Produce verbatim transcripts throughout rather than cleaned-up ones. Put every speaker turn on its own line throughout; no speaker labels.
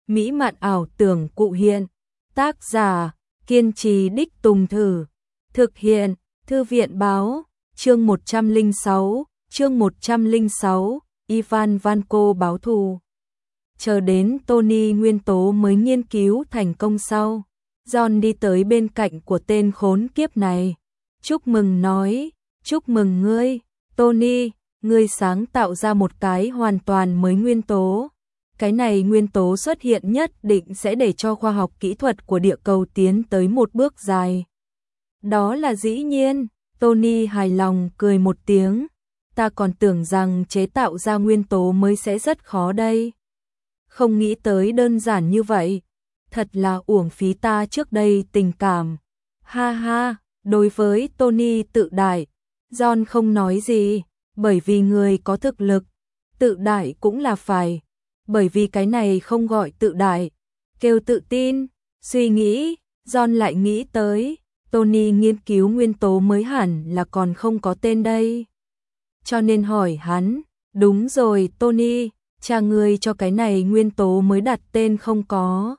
mỹ mạn ảo tưởng cụ hiện. Tác giả, kiên trì đích tùng thử. Thực hiện, Thư viện báo, chương một trăm lẻ sáu, chương một trăm lẻ sáu, Ivan Vanko báo thù. Chờ đến Tony nguyên tố mới nghiên cứu thành công sau, John đi tới bên cạnh của tên khốn kiếp này. Chúc mừng nói, chúc mừng ngươi, Tony, ngươi sáng tạo ra một cái hoàn toàn mới nguyên tố. Cái này nguyên tố xuất hiện nhất định sẽ để cho khoa học kỹ thuật của địa cầu tiến tới một bước dài. Đó là dĩ nhiên, Tony hài lòng cười một tiếng. Ta còn tưởng rằng chế tạo ra nguyên tố mới sẽ rất khó đây. Không nghĩ tới đơn giản như vậy. Thật là uổng phí ta trước đây tình cảm. Ha ha, đối với Tony tự đại, John không nói gì, bởi vì người có thực lực, tự đại cũng là phải. Bởi vì cái này không gọi tự đại, kêu tự tin. Suy nghĩ, John lại nghĩ tới, Tony nghiên cứu nguyên tố mới hẳn là còn không có tên đây. Cho nên hỏi hắn, đúng rồi Tony, cha ngươi cho cái này nguyên tố mới đặt tên không có.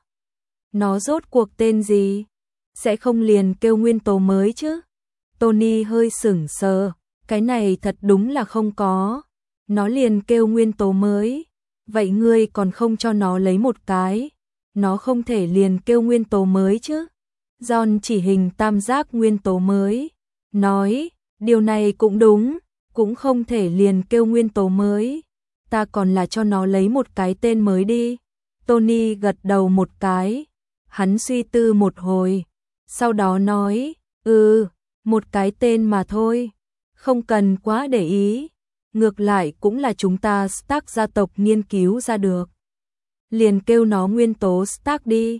Nó rốt cuộc tên gì? Sẽ không liền kêu nguyên tố mới chứ? Tony hơi sững sờ, cái này thật đúng là không có. Nó liền kêu nguyên tố mới. Vậy ngươi còn không cho nó lấy một cái? Nó không thể liền kêu nguyên tố mới chứ? John chỉ hình tam giác nguyên tố mới. Nói, điều này cũng đúng, cũng không thể liền kêu nguyên tố mới. Ta còn là cho nó lấy một cái tên mới đi. Tony gật đầu một cái. Hắn suy tư một hồi. Sau đó nói, ừ, một cái tên mà thôi. Không cần quá để ý. Ngược lại cũng là chúng ta Stark gia tộc nghiên cứu ra được. Liền kêu nó nguyên tố Stark đi.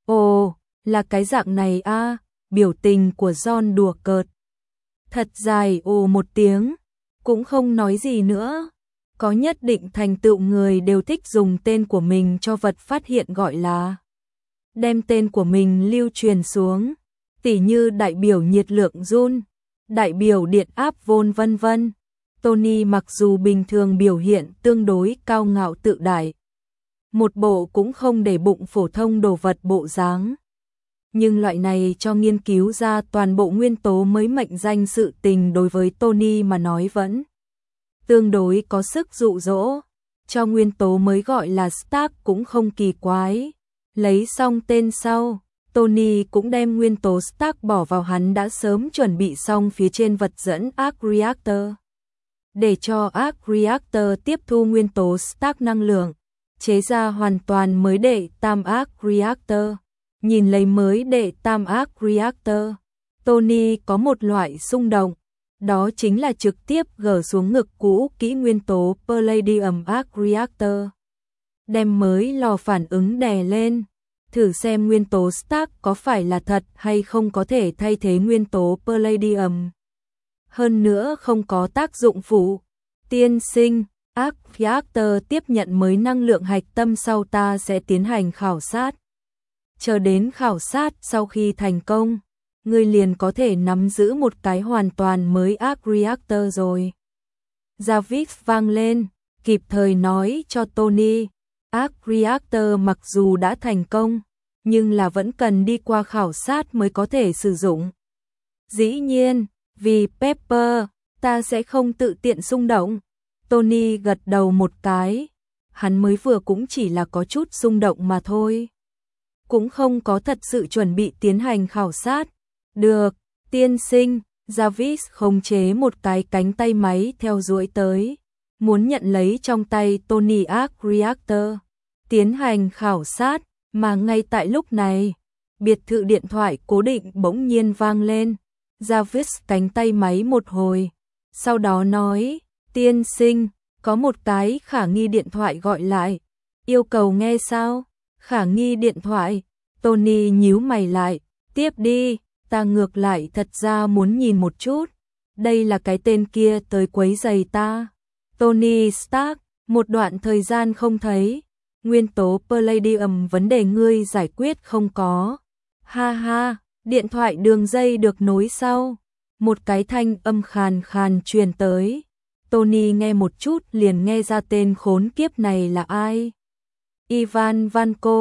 Ồ, là cái dạng này a. À, biểu tình của John đùa cợt. Thật dài ồ một tiếng, cũng không nói gì nữa. Có nhất định thành tựu người đều thích dùng tên của mình cho vật phát hiện gọi là. Đem tên của mình lưu truyền xuống, tỉ như đại biểu nhiệt lượng Joule, đại biểu điện áp Volt vân vân. Tony mặc dù bình thường biểu hiện tương đối cao ngạo tự đại, một bộ cũng không để bụng phổ thông đồ vật bộ dáng. Nhưng loại này cho nghiên cứu ra toàn bộ nguyên tố mới mệnh danh sự tình đối với Tony mà nói vẫn tương đối có sức dụ dỗ. Cho nguyên tố mới gọi là Stark cũng không kỳ quái. Lấy xong tên sau, Tony cũng đem nguyên tố Stark bỏ vào hắn đã sớm chuẩn bị xong phía trên vật dẫn Arc Reactor. Để cho Arc Reactor tiếp thu nguyên tố Stark năng lượng, chế ra hoàn toàn mới đệ tam Arc Reactor. Nhìn lấy mới đệ tam Arc Reactor, Tony có một loại xung động, đó chính là trực tiếp gỡ xuống ngực cũ kỹ nguyên tố Palladium Arc Reactor. Đem mới lò phản ứng đè lên, thử xem nguyên tố Stark có phải là thật hay không có thể thay thế nguyên tố Palladium. Hơn nữa không có tác dụng phụ. Tiên sinh, Arc Reactor tiếp nhận mới năng lượng hạch tâm sau ta sẽ tiến hành khảo sát. Chờ đến khảo sát sau khi thành công, ngươi liền có thể nắm giữ một cái hoàn toàn mới Arc Reactor rồi. Jarvis vang lên, kịp thời nói cho Tony, Arc Reactor mặc dù đã thành công, nhưng là vẫn cần đi qua khảo sát mới có thể sử dụng. Dĩ nhiên, vì Pepper, ta sẽ không tự tiện xung động. Tony gật đầu một cái, hắn mới vừa cũng chỉ là có chút xung động mà thôi. Cũng không có thật sự chuẩn bị tiến hành khảo sát. Được, tiên sinh, Jarvis khống chế một cái cánh tay máy theo dõi tới, muốn nhận lấy trong tay Tony Arc Reactor, tiến hành khảo sát, mà ngay tại lúc này, biệt thự điện thoại cố định bỗng nhiên vang lên. Jarvis cánh tay máy một hồi, sau đó nói, tiên sinh, có một cái khả nghi điện thoại gọi lại, yêu cầu nghe sao? Khả nghi điện thoại. Tony nhíu mày lại, tiếp đi, ta ngược lại thật ra muốn nhìn một chút. Đây là cái tên kia tới quấy giày ta. Tony Stark, một đoạn thời gian không thấy, nguyên tố Palladium vấn đề ngươi giải quyết không có. Ha ha, điện thoại đường dây được nối sau. Một cái thanh âm khàn khàn truyền tới. Tony nghe một chút liền nghe ra tên khốn kiếp này là ai. Ivan Vanko,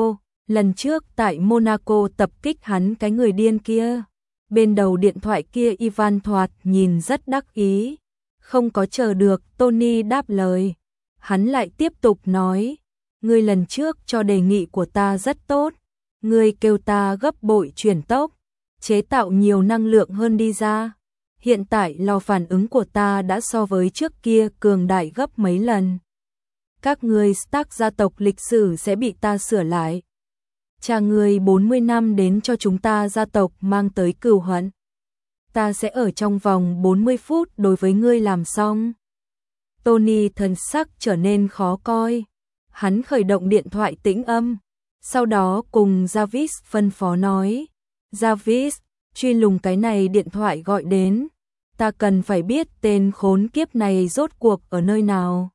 lần trước tại Monaco tập kích hắn cái người điên kia. Bên đầu điện thoại kia Ivan thoạt nhìn rất đắc ý. Không có chờ được Tony đáp lời. Hắn lại tiếp tục nói, ngươi lần trước cho đề nghị của ta rất tốt. Ngươi kêu ta gấp bội chuyển tốc, chế tạo nhiều năng lượng hơn đi ra. Hiện tại lò phản ứng của ta đã so với trước kia cường đại gấp mấy lần. Các ngươi Stark gia tộc lịch sử sẽ bị ta sửa lại. Cha ngươi bốn mươi năm đến cho chúng ta gia tộc mang tới cừu hận. Ta sẽ ở trong vòng bốn mươi phút đối với ngươi làm xong. Tony thần sắc trở nên khó coi. Hắn khởi động điện thoại tĩnh âm. Sau đó cùng Jarvis phân phó nói. Jarvis, truy lùng cái này điện thoại gọi đến. Ta cần phải biết tên khốn kiếp này rốt cuộc ở nơi nào.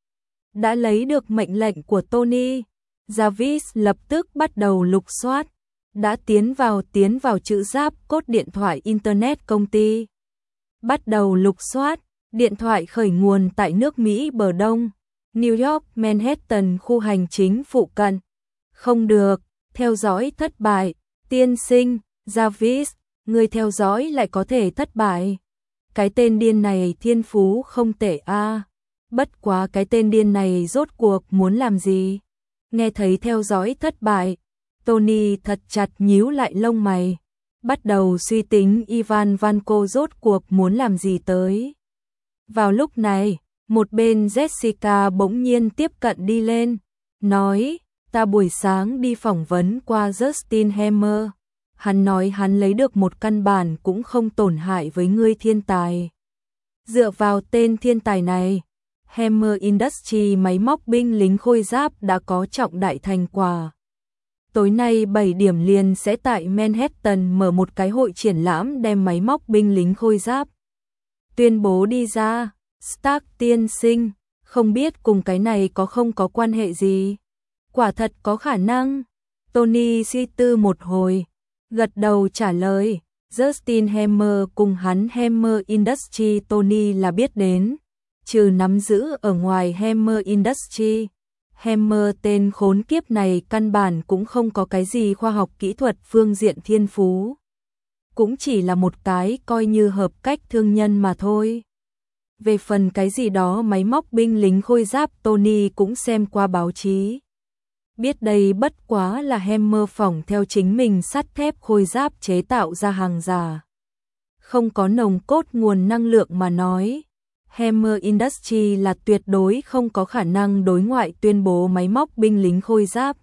Đã lấy được mệnh lệnh của Tony, Jarvis lập tức bắt đầu lục soát. Đã tiến vào tiến vào chữ giáp cốt điện thoại Internet công ty. Bắt đầu lục soát, điện thoại khởi nguồn tại nước Mỹ bờ Đông, New York, Manhattan khu hành chính phụ cận. Không được, theo dõi thất bại, tiên sinh, Jarvis, người theo dõi lại có thể thất bại. Cái tên điên này thiên phú không tệ a. À. Bất quá cái tên điên này rốt cuộc muốn làm gì? Nghe thấy theo dõi thất bại, Tony thật chặt nhíu lại lông mày, bắt đầu suy tính Ivan Vanko rốt cuộc muốn làm gì tới. Vào lúc này, một bên Jessica bỗng nhiên tiếp cận đi lên, nói, ta buổi sáng đi phỏng vấn qua Justin Hammer. Hắn nói hắn lấy được một căn bản cũng không tổn hại với ngươi thiên tài. Dựa vào tên thiên tài này, Hammer Industries máy móc binh lính khôi giáp đã có trọng đại thành quả. Tối nay bảy điểm liền sẽ tại Manhattan mở một cái hội triển lãm đem máy móc binh lính khôi giáp tuyên bố đi ra. Stark tiên sinh, không biết cùng cái này có không có quan hệ gì? Quả thật có khả năng. Tony suy tư một hồi, gật đầu trả lời. Justin Hammer cùng hắn Hammer Industries Tony là biết đến. Trừ nắm giữ ở ngoài Hammer Industries, Hammer tên khốn kiếp này căn bản cũng không có cái gì khoa học kỹ thuật phương diện thiên phú. Cũng chỉ là một cái coi như hợp cách thương nhân mà thôi. Về phần cái gì đó máy móc binh lính khôi giáp Tony cũng xem qua báo chí. Biết đây bất quá là Hammer phỏng theo chính mình sắt thép khôi giáp chế tạo ra hàng giả. Không có nồng cốt nguồn năng lượng mà nói. Hammer Industries là tuyệt đối không có khả năng đối ngoại tuyên bố máy móc binh lính khôi giáp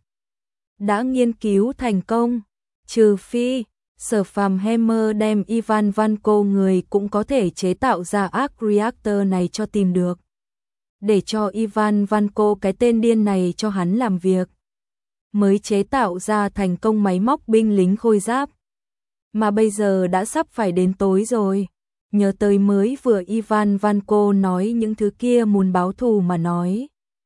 đã nghiên cứu thành công, trừ phi Sở Phàm Hammer đem Ivan Vanko người cũng có thể chế tạo ra arc reactor này cho tìm được. Để cho Ivan Vanko cái tên điên này cho hắn làm việc, mới chế tạo ra thành công máy móc binh lính khôi giáp. Mà bây giờ đã sắp phải đến tối rồi. Nhớ tới mới vừa Ivan Vanko nói những thứ kia muốn báo thù mà nói.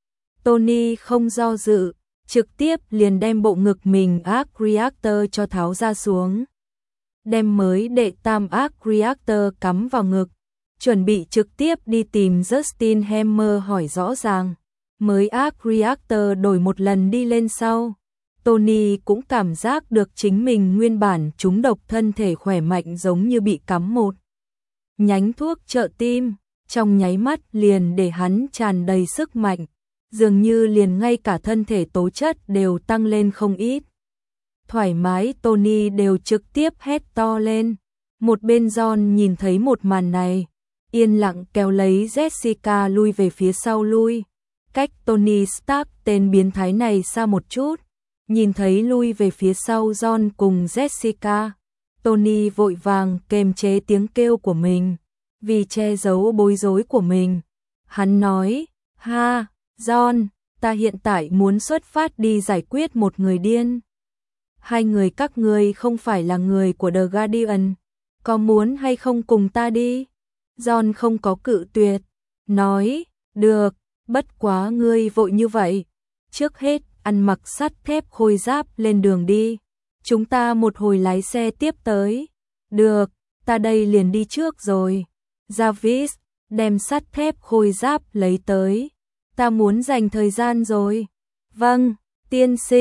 Tony không do dự, trực tiếp liền đem bộ ngực mình arc reactor cho tháo ra xuống. Đem mới đệ tam arc reactor cắm vào ngực, chuẩn bị trực tiếp đi tìm Justin Hammer hỏi rõ ràng. Mới arc reactor đổi một lần đi lên sau, Tony cũng cảm giác được chính mình nguyên bản trúng độc thân thể khỏe mạnh giống như bị cắm một nhánh thuốc trợ tim, trong nháy mắt liền để hắn tràn đầy sức mạnh, dường như liền ngay cả thân thể tố chất đều tăng lên không ít. Thoải mái Tony đều trực tiếp hét to lên. Một bên John nhìn thấy một màn này, yên lặng kéo lấy Jessica lui về phía sau lui, cách Tony Stark tên biến thái này xa một chút. Nhìn thấy lui về phía sau John cùng Jessica, Tony vội vàng kềm chế tiếng kêu của mình, vì che giấu bối rối của mình. Hắn nói, ha, John, ta hiện tại muốn xuất phát đi giải quyết một người điên. Hai người các ngươi không phải là người của The Guardian, có muốn hay không cùng ta đi? John không có cự tuyệt, nói, được, bất quá ngươi vội như vậy. Trước hết, ăn mặc sắt thép khôi giáp lên đường đi. Chúng ta một hồi lái xe tiếp tới. Được, ta đây liền đi trước rồi. Jarvis, đem sắt thép khôi giáp lấy tới. Ta muốn dành thời gian rồi. Vâng, tiên sinh.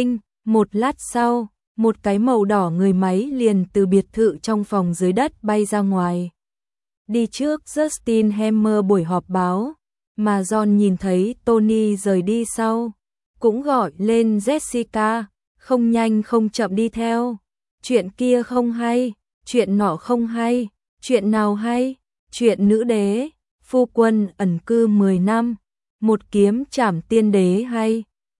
Một lát sau, một cái màu đỏ người máy liền từ biệt thự trong phòng dưới đất bay ra ngoài. Đi trước Justin Hammer buổi họp báo, mà John nhìn thấy Tony rời đi sau, cũng gọi lên Jessica, không nhanh không chậm đi theo. Chuyện kia không hay, chuyện nọ không hay, chuyện nào hay, chuyện nữ đế, phu quân ẩn cư mười năm, một kiếm trảm tiên đế hay.